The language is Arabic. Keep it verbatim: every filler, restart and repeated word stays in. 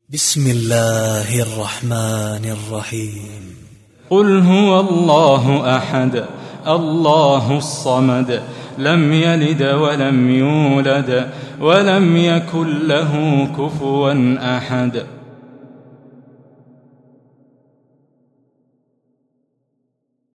بسم الله الرحمن الرحيم. قل هو الله أحد الله الصمد لم يلد ولم يولد ولم يكن له كفوا أحد.